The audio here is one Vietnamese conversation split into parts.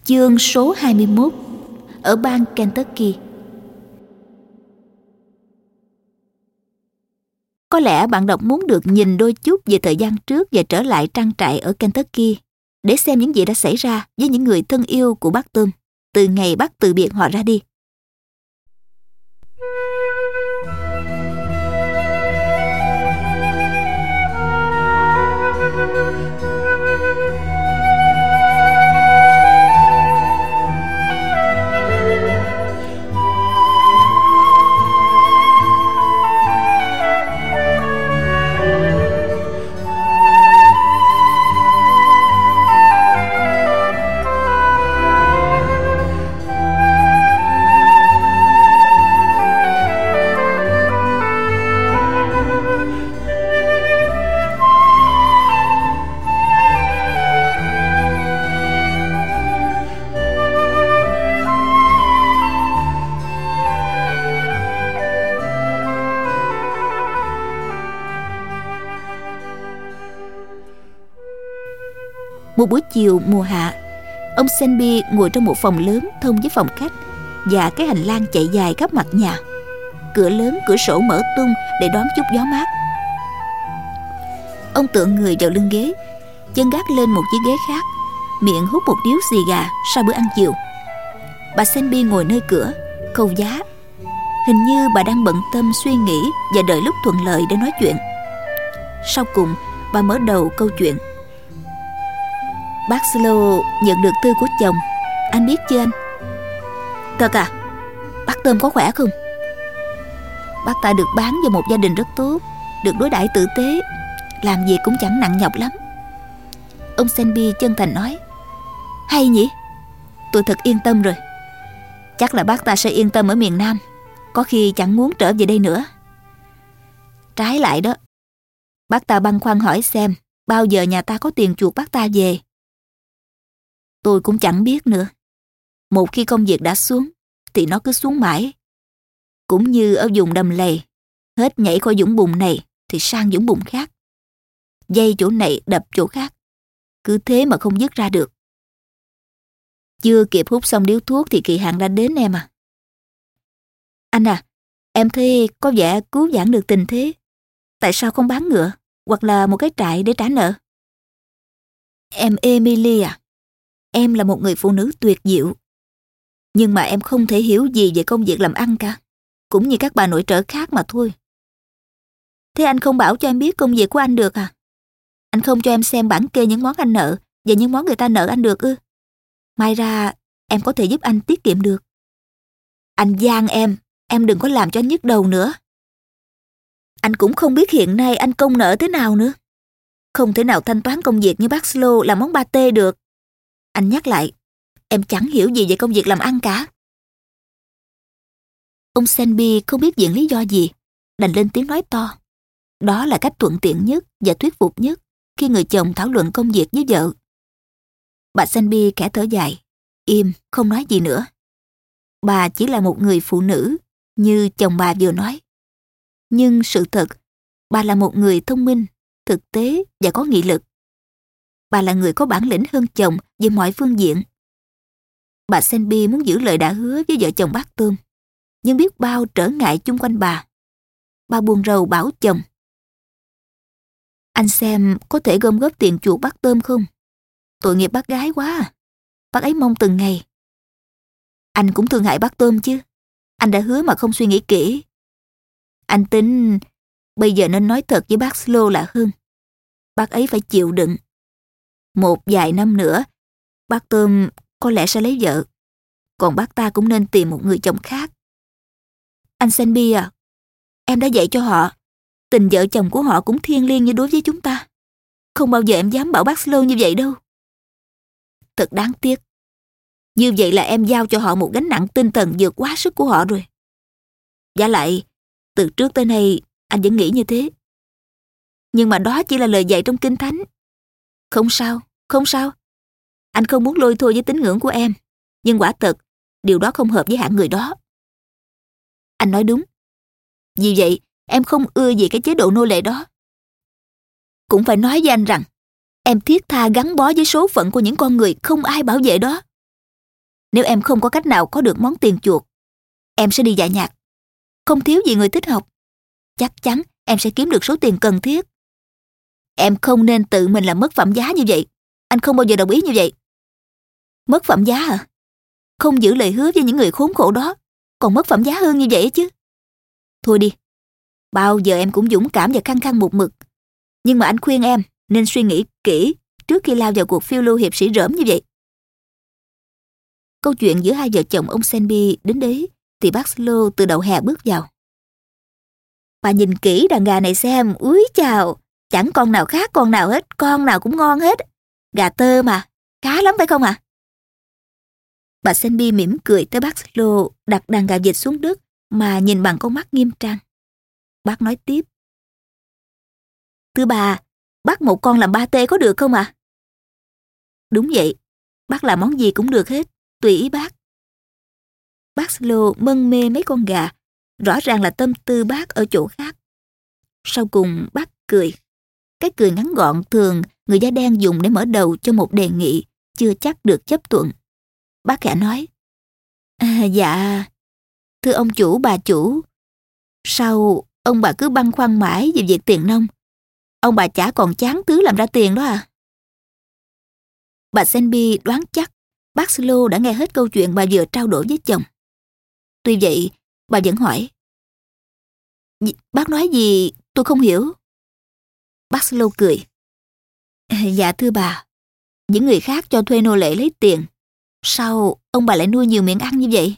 Chương số 21. Ở bang Kentucky. Có lẽ bạn đọc muốn được nhìn đôi chút về thời gian trước và trở lại trang trại ở Kentucky để xem những gì đã xảy ra với những người thân yêu của bác Tom từ ngày bác từ biệt họ ra đi. Một buổi chiều mùa hạ, ông Shelby ngồi trong một phòng lớn thông với phòng khách và cái hành lang chạy dài khắp mặt nhà. Cửa lớn, cửa sổ mở tung để đón chút gió mát. Ông tựa người vào lưng ghế, chân gác lên một chiếc ghế khác, miệng hút một điếu xì gà sau bữa ăn chiều. Bà Shelby ngồi nơi cửa, khâu giá. Hình như bà đang bận tâm suy nghĩ và đợi lúc thuận lợi để nói chuyện. Sau cùng, bà mở đầu câu chuyện. Bác Slow nhận được thư của chồng. Anh biết chưa anh? Thật à? Bác Tom có khỏe không? Bác ta được bán vào một gia đình rất tốt, được đối đãi tử tế, làm gì cũng chẳng nặng nhọc lắm. Ông Shelby chân thành nói. Hay nhỉ? Tôi thật yên tâm rồi. Chắc là bác ta sẽ yên tâm ở miền Nam, có khi chẳng muốn trở về đây nữa. Trái lại đó, bác ta băn khoăn hỏi xem bao giờ nhà ta có tiền chuộc bác ta về. Tôi cũng chẳng biết nữa. Một khi công việc đã xuống thì nó cứ xuống mãi. Cũng như ở vùng đầm lầy, hết nhảy khỏi vũng bùn này thì sang vũng bùn khác. Dây chỗ này đập chỗ khác, cứ thế mà không dứt ra được. Chưa kịp hút xong điếu thuốc thì kỳ hạn đã đến em à. Anh à, em thấy có vẻ cứu vãn được tình thế. Tại sao không bán ngựa hoặc là một cái trại để trả nợ? Em Emily à, em là một người phụ nữ tuyệt diệu. Nhưng mà em không thể hiểu gì về công việc làm ăn cả, cũng như các bà nội trợ khác mà thôi. Thế anh không bảo cho em biết công việc của anh được à? Anh không cho em xem bảng kê những món anh nợ và những món người ta nợ anh được ư? May ra em có thể giúp anh tiết kiệm được. Anh van em đừng có làm cho anh nhức đầu nữa. Anh cũng không biết hiện nay anh công nợ thế nào nữa. Không thể nào thanh toán công việc như bác Slow làm món pate được. Anh nhắc lại, em chẳng hiểu gì về công việc làm ăn cả. Ông Shelby không biết viện lý do gì, đành lên tiếng nói to. Đó là cách thuận tiện nhất và thuyết phục nhất khi người chồng thảo luận công việc với vợ. Bà Shelby khẽ thở dài, im, không nói gì nữa. Bà chỉ là một người phụ nữ, như chồng bà vừa nói. Nhưng sự thật, bà là một người thông minh, thực tế và có nghị lực. Bà là người có bản lĩnh hơn chồng về mọi phương diện. Bà Shelby muốn giữ lời đã hứa với vợ chồng bác Tom, nhưng biết bao trở ngại chung quanh bà. Bà buồn rầu bảo chồng. Anh xem có thể gom góp tiền chuộc bác Tom không? Tội nghiệp bác gái quá à. Bác ấy mong từng ngày. Anh cũng thương hại bác Tom chứ. Anh đã hứa mà không suy nghĩ kỹ. Anh tính bây giờ nên nói thật với bác Slow là hơn. Bác ấy phải chịu đựng. Một vài năm nữa, bác Tom có lẽ sẽ lấy vợ. Còn bác ta cũng nên tìm một người chồng khác. Anh Shelby à, em đã dạy cho họ. Tình vợ chồng của họ cũng thiêng liêng như đối với chúng ta. Không bao giờ em dám bảo bác Slow như vậy đâu. Thật đáng tiếc. Như vậy là em giao cho họ một gánh nặng tinh thần vượt quá sức của họ rồi. Vả lại, từ trước tới nay anh vẫn nghĩ như thế. Nhưng mà đó chỉ là lời dạy trong Kinh Thánh. Không sao, không sao. Anh không muốn lôi thôi với tín ngưỡng của em. Nhưng quả thật, điều đó không hợp với hạng người đó. Anh nói đúng. Vì vậy, em không ưa gì cái chế độ nô lệ đó. Cũng phải nói với anh rằng, em thiết tha gắn bó với số phận của những con người không ai bảo vệ đó. Nếu em không có cách nào có được món tiền chuộc, em sẽ đi dạy nhạc. Không thiếu gì người thích học. Chắc chắn em sẽ kiếm được số tiền cần thiết. Em không nên tự mình làm mất phẩm giá như vậy. Anh không bao giờ đồng ý như vậy. Mất phẩm giá hả? Không giữ lời hứa với những người khốn khổ đó, còn mất phẩm giá hơn như vậy chứ. Thôi đi, bao giờ em cũng dũng cảm và khăng khăng một mực. Nhưng mà anh khuyên em nên suy nghĩ kỹ trước khi lao vào cuộc phiêu lưu hiệp sĩ rỡm như vậy. Câu chuyện giữa hai vợ chồng ông Selby đến đấy thì bác Slow từ đầu hè bước vào. Bà nhìn kỹ đàn gà này xem, úi chào, chẳng con nào khác con nào hết, con nào cũng ngon hết. Gà tơ mà, khá lắm phải không ạ? Bà Selby mỉm cười tới bác Slow đặt đàn gà vịt xuống đất mà nhìn bằng con mắt nghiêm trang. Bác nói tiếp. Thưa bà, bác một con làm pate có được không ạ? Đúng vậy, bác làm món gì cũng được hết, tùy ý bác. Bác Slow mân mê mấy con gà, rõ ràng là tâm tư bác ở chỗ khác. Sau cùng bác cười. Cái cười ngắn gọn thường người da đen dùng để mở đầu cho một đề nghị chưa chắc được chấp thuận. Bác khẽ nói. Dạ, thưa ông chủ bà chủ, sao ông bà cứ băn khoăn mãi về việc tiền nông? Ông bà chả còn chán thứ làm ra tiền đó à? Bà Selby đoán chắc bác Slow đã nghe hết câu chuyện bà vừa trao đổi với chồng. Tuy vậy, bà vẫn hỏi. Bác nói gì tôi không hiểu. Bác Slow cười. Dạ thưa bà, những người khác cho thuê nô lệ lấy tiền. Sao ông bà lại nuôi nhiều miệng ăn như vậy?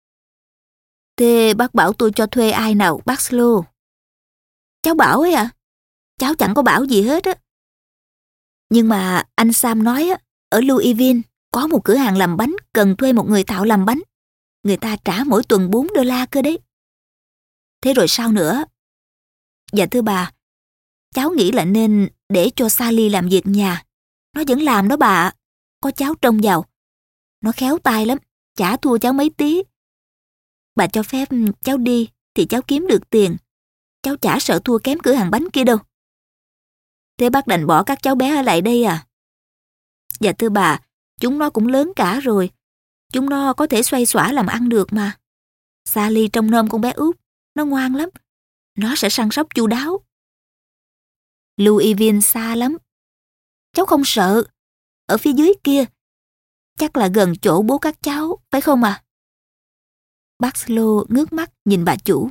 Thế bác bảo tôi cho thuê ai nào bác Slow? Cháu bảo ấy à? Cháu chẳng có bảo gì hết á. Nhưng mà anh Sam nói á, ở Louisville có một cửa hàng làm bánh cần thuê một người thạo làm bánh. Người ta trả mỗi tuần $4 cơ đấy. Thế rồi sao nữa? Dạ thưa bà, cháu nghĩ là nên để cho Sally làm việc nhà. Nó vẫn làm đó bà. Có cháu trông vào. Nó khéo tay lắm, chả thua cháu mấy tí. Bà cho phép cháu đi thì cháu kiếm được tiền. Cháu chả sợ thua kém cửa hàng bánh kia đâu. Thế bác đành bỏ các cháu bé ở lại đây à? Dạ thưa bà, chúng nó cũng lớn cả rồi. Chúng nó có thể xoay xỏa làm ăn được mà. Sally trông nom con bé út, nó ngoan lắm. Nó sẽ săn sóc chu đáo. Louisville xa lắm. Cháu không sợ. Ở phía dưới kia, chắc là gần chỗ bố các cháu, phải không à? Bác Slow ngước mắt nhìn bà chủ.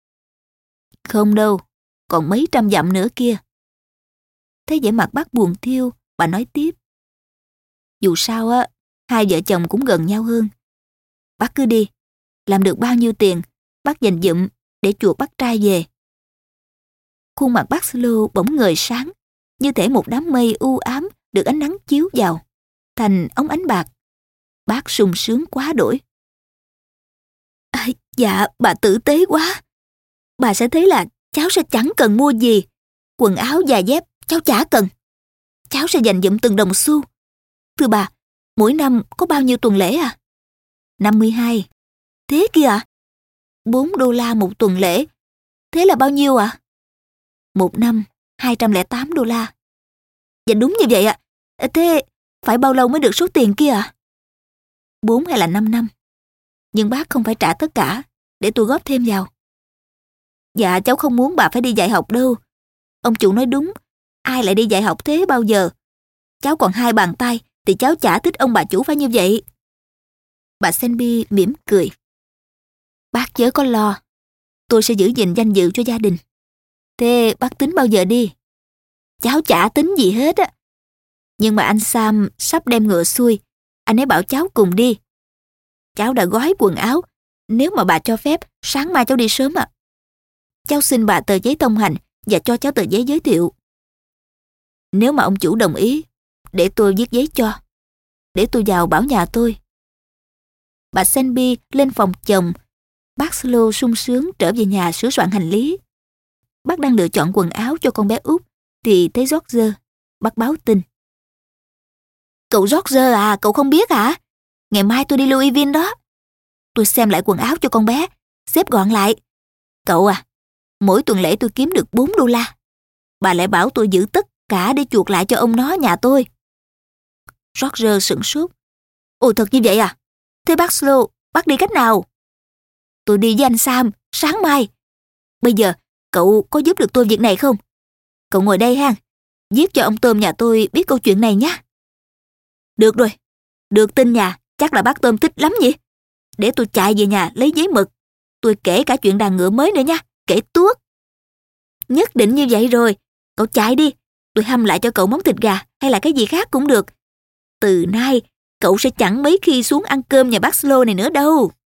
Không đâu, còn mấy trăm dặm nữa kia. Thấy vẻ mặt bác buồn thiêu, bà nói tiếp. Dù sao á, hai vợ chồng cũng gần nhau hơn. Bác cứ đi, làm được bao nhiêu tiền, bác dành dụm để chuộc bác trai về. Khuôn mặt bác Slow bỗng ngời sáng, như thể một đám mây u ám được ánh nắng chiếu vào, thành ống ánh bạc. Bác sung sướng quá đổi. Dạ, bà tử tế quá. Bà sẽ thấy là cháu sẽ chẳng cần mua gì. Quần áo, giày dép, cháu chả cần. Cháu sẽ dành dụm từng đồng xu. Thưa bà, mỗi năm có bao nhiêu tuần lễ à? 52. Thế kia à? $4 một tuần lễ. Thế là bao nhiêu ạ? Một năm, $208. Dạ đúng như vậy ạ. Thế phải bao lâu mới được số tiền kia ạ? 4 hay là 5 năm. Nhưng bác không phải trả tất cả, để tôi góp thêm vào. Dạ cháu không muốn bà phải đi dạy học đâu. Ông chủ nói đúng, ai lại đi dạy học thế bao giờ? Cháu còn 2 bàn tay thì cháu chả thích ông bà chủ phải như vậy. Bà Selby mỉm cười. Bác chớ có lo, tôi sẽ giữ gìn danh dự cho gia đình. Thế bác tính bao giờ đi? Cháu chả tính gì hết á. Nhưng mà anh Sam sắp đem ngựa xuôi, anh ấy bảo cháu cùng đi. Cháu đã gói quần áo, nếu mà bà cho phép, sáng mai cháu đi sớm ạ. Cháu xin bà tờ giấy thông hành và cho cháu tờ giấy giới thiệu. Nếu mà ông chủ đồng ý, để tôi viết giấy cho. Để tôi vào bảo nhà tôi. Bà Selby lên phòng chồng. Bác Slow sung sướng trở về nhà sửa soạn hành lý. Bác đang lựa chọn quần áo cho con bé út thì thấy George. Bác báo tin. Cậu George à, cậu không biết hả? Ngày mai tôi đi Louisville đó. Tôi xem lại quần áo cho con bé, xếp gọn lại. Cậu à, mỗi tuần lễ tôi kiếm được $4. Bà lại bảo tôi giữ tất cả để chuộc lại cho ông nó nhà tôi. George sửng sốt. Ồ thật như vậy à? Thế bác Slow, bác đi cách nào? Tôi đi với anh Sam, sáng mai. Bây giờ, cậu có giúp được tôi việc này không? Cậu ngồi đây ha, viết cho ông Tôm nhà tôi biết câu chuyện này nhé. Được rồi, được tin nhà, chắc là bác Tôm thích lắm nhỉ? Để tôi chạy về nhà lấy giấy mực. Tôi kể cả chuyện đàn ngựa mới nữa nha, kể tuốt. Nhất định như vậy rồi, cậu chạy đi, tôi hâm lại cho cậu món thịt gà hay là cái gì khác cũng được. Từ nay, cậu sẽ chẳng mấy khi xuống ăn cơm nhà bác Slow này nữa đâu.